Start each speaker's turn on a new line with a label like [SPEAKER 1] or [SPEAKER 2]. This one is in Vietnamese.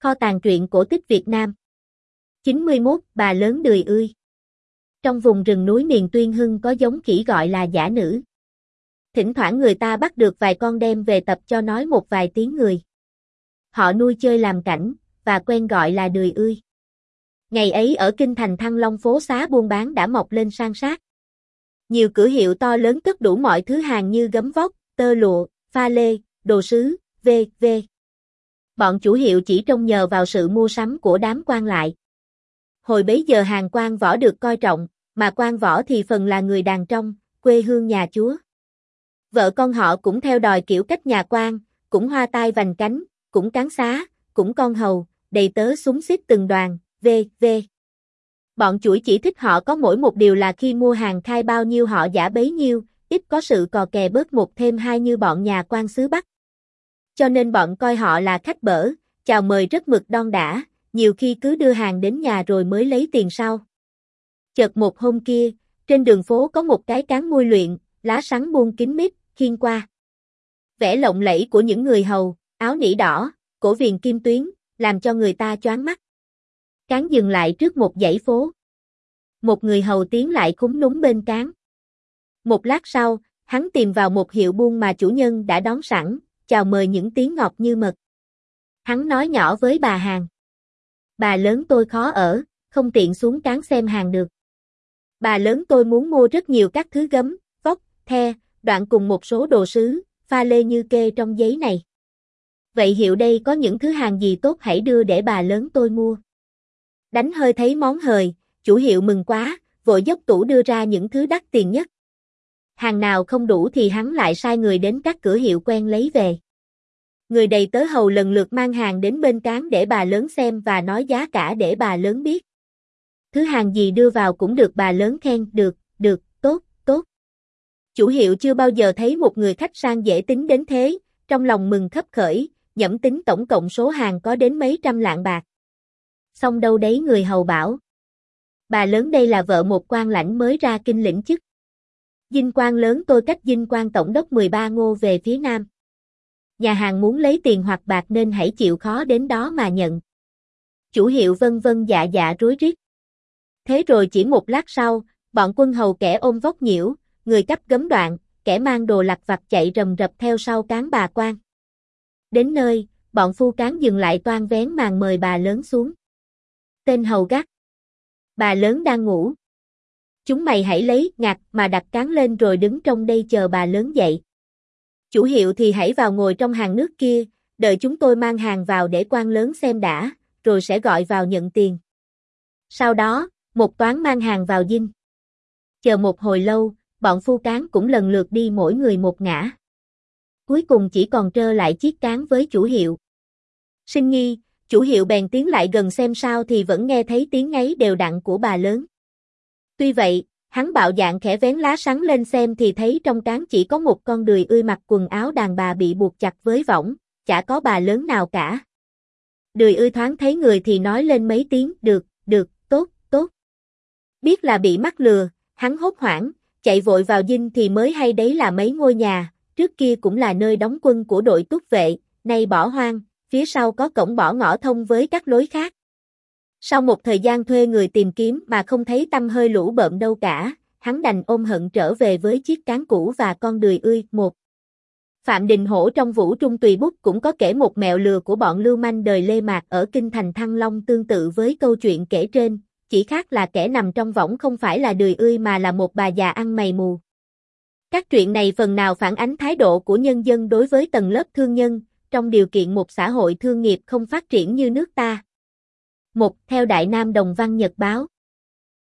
[SPEAKER 1] Kho tàng truyện cổ tích Việt Nam. 91. Bà lớn đười ươi. Trong vùng rừng núi miền Tuyên Hưng có giống khỉ gọi là dã nữ. Thỉnh thoảng người ta bắt được vài con đem về tập cho nói một vài tiếng người. Họ nuôi chơi làm cảnh, và quen gọi là đười ươi. Ngày ấy ở kinh thành Thăng Long phố xá buôn bán đã mọc lên san sát. Nhiều cửa hiệu to lớn cất đủ mọi thứ hàng như gấm vóc, tơ lụa, pha lê, đồ sứ, v.v. Bọn chủ hiệu chỉ trông nhờ vào sự mua sắm của đám quan lại. Hồi bấy giờ hàng quan võ được coi trọng, mà quan võ thì phần là người đàn trong, quê hương nhà chúa. Vợ con họ cũng theo đòi kiểu cách nhà quan, cũng hoa tai vành cánh, cũng cán xá, cũng con hầu, đầy tớ xúm xít từng đoàn, v.v. Bọn chuỗi chỉ thích họ có mỗi một điều là khi mua hàng khai bao nhiêu họ giả bấy nhiêu, ít có sự cò kè bớt một thêm hai như bọn nhà quan xứ Bắc. Cho nên bọn coi họ là khách bở, chào mời rất mực đon đả, nhiều khi cứ đưa hàng đến nhà rồi mới lấy tiền sau. Chợt một hôm kia, trên đường phố có một cái cán mui luyện, lá sắn buông kín mít, khiêng qua. Vẻ lộng lẫy của những người hầu, áo nỉ đỏ, cổ viền kim tuyến, làm cho người ta choáng mắt. Cán dừng lại trước một dãy phố. Một người hầu tiến lại khúm núm bên cán. Một lát sau, hắn tìm vào một hiệu buôn mà chủ nhân đã đón sẵn, chào mời những tiếng ngọt như mật. Hắn nói nhỏ với bà hàng. Bà lớn tôi khó ở, không tiện xuống cán xem hàng được. Bà lớn tôi muốn mua rất nhiều các thứ gấm, vóc, the, đoạn cùng một số đồ sứ, pha lê như kê trong giấy này. Vậy hiệu đây có những thứ hàng gì tốt hãy đưa để bà lớn tôi mua. Đánh hơi thấy món hời, chủ hiệu mừng quá, vội dốc tủ đưa ra những thứ đắt tiền nhất. Hàng nào không đủ thì hắn lại sai người đến các cửa hiệu quen lấy về. Người đầy tớ hầu lần lượt mang hàng đến bên cán để bà lớn xem và nói giá cả để bà lớn biết. Thứ hàng gì đưa vào cũng được bà lớn khen, được, tốt, tốt. Chủ hiệu chưa bao giờ thấy một người khách sang dễ tính đến thế, trong lòng mừng khấp khởi, nhẩm tính tổng cộng số hàng có đến mấy trăm lạng bạc. Xong đâu đấy người hầu bảo. Bà lớn đây là vợ một quan lãnh mới ra kinh lĩnh chức. Dinh quan lớn tôi cách dinh quan tổng đốc 13 ngô về phía nam. Nhà hàng muốn lấy tiền hoặc bạc nên hãy chịu khó đến đó mà nhận. Chủ hiệu vân vân dạ dạ rối rít. Thế rồi chỉ một lát sau, bọn quân hầu kẻ ôm vóc nhiễu, người cắp gấm đoạn, kẻ mang đồ lặt vặt chạy rầm rập theo sau cán bà quan. Đến nơi, bọn phu cán dừng lại toan vén màn mời bà lớn xuống. Tên hầu gắt. Bà lớn đang ngủ. Chúng mày hãy lấy ngặt mà đặt cán lên rồi đứng trong đây chờ bà lớn dậy. Chủ hiệu thì hãy vào ngồi trong hàng nước kia, đợi chúng tôi mang hàng vào để quan lớn xem đã, rồi sẽ gọi vào nhận tiền. Sau đó, một toán mang hàng vào dinh. Chờ một hồi lâu, bọn phu cán cũng lần lượt đi mỗi người một ngã. Cuối cùng chỉ còn trơ lại chiếc cán với chủ hiệu. Sinh nghi, chủ hiệu bèn tiến lại gần xem sao thì vẫn nghe thấy tiếng ngáy đều đặn của bà lớn. Tuy vậy, hắn bạo dạn khẽ vén lá sắn lên xem thì thấy trong cán chỉ có một con đười ươi mặc quần áo đàn bà bị buộc chặt với võng, chả có bà lớn nào cả. Đười ươi thoáng thấy người thì nói lên mấy tiếng, được, tốt, tốt. Biết là bị mắc lừa, hắn hốt hoảng, chạy vội vào dinh thì mới hay đấy là mấy ngôi nhà, trước kia cũng là nơi đóng quân của đội túc vệ, nay bỏ hoang, phía sau có cổng bỏ ngõ thông với các lối khác. Sau một thời gian thuê người tìm kiếm mà không thấy tăm hơi lũ bợm đâu cả, hắn đành ôm hận trở về với chiếc cán cũ và con đười ươi. Một Phạm Đình Hổ trong Vũ Trung Tùy Bút cũng có kể một mẹo lừa của bọn lưu manh đời Lê Mạc ở kinh thành Thăng Long tương tự với câu chuyện kể trên, chỉ khác là kẻ nằm trong võng không phải là đười ươi mà là một bà già ăn mày mù. Các chuyện này phần nào phản ánh thái độ của nhân dân đối với tầng lớp thương nhân, trong điều kiện một xã hội thương nghiệp không phát triển như nước ta. Theo Đại Nam Đồng Văn Nhật Báo.